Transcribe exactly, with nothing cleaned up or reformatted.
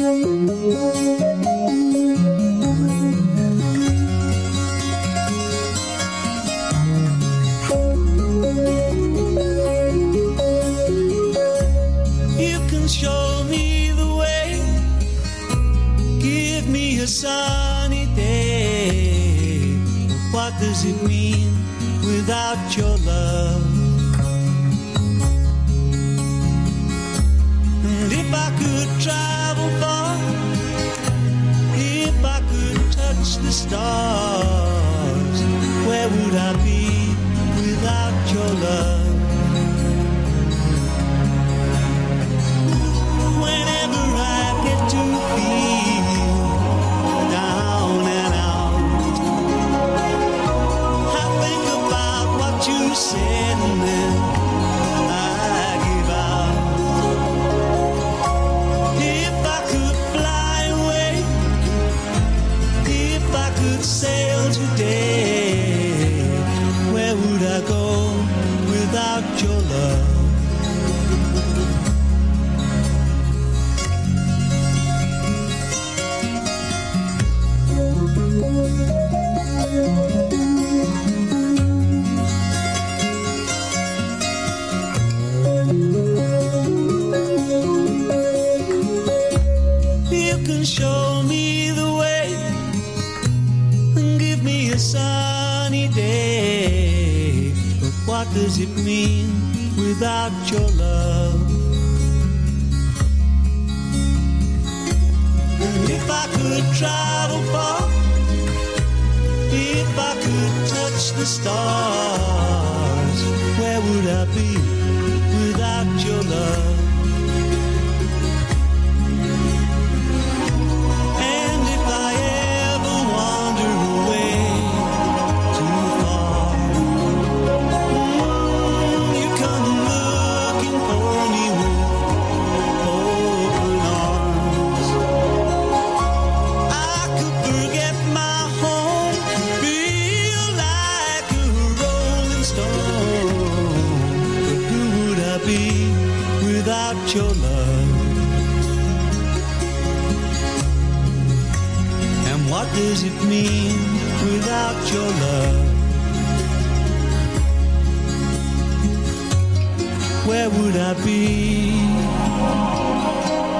You can show me the way, give me a sunny day. But what does it mean without your love? And if I could travel far, if I could touch the stars, where would I be without your love? Whenever I get to feel down and out, I think about what you said and then I give out. If I could fly away, if I could sail today, where would I go without your love? You can show me the way and give me a sunny day. But what does it mean without your love? And if I could travel far, if I could touch the stars, where would I be without your love? And if I ever wander away too far, mm, you come looking for me with open arms. I could forget my home, feel like a rolling stone. But who would I be without your love? And what does it mean without your love? Where would I be?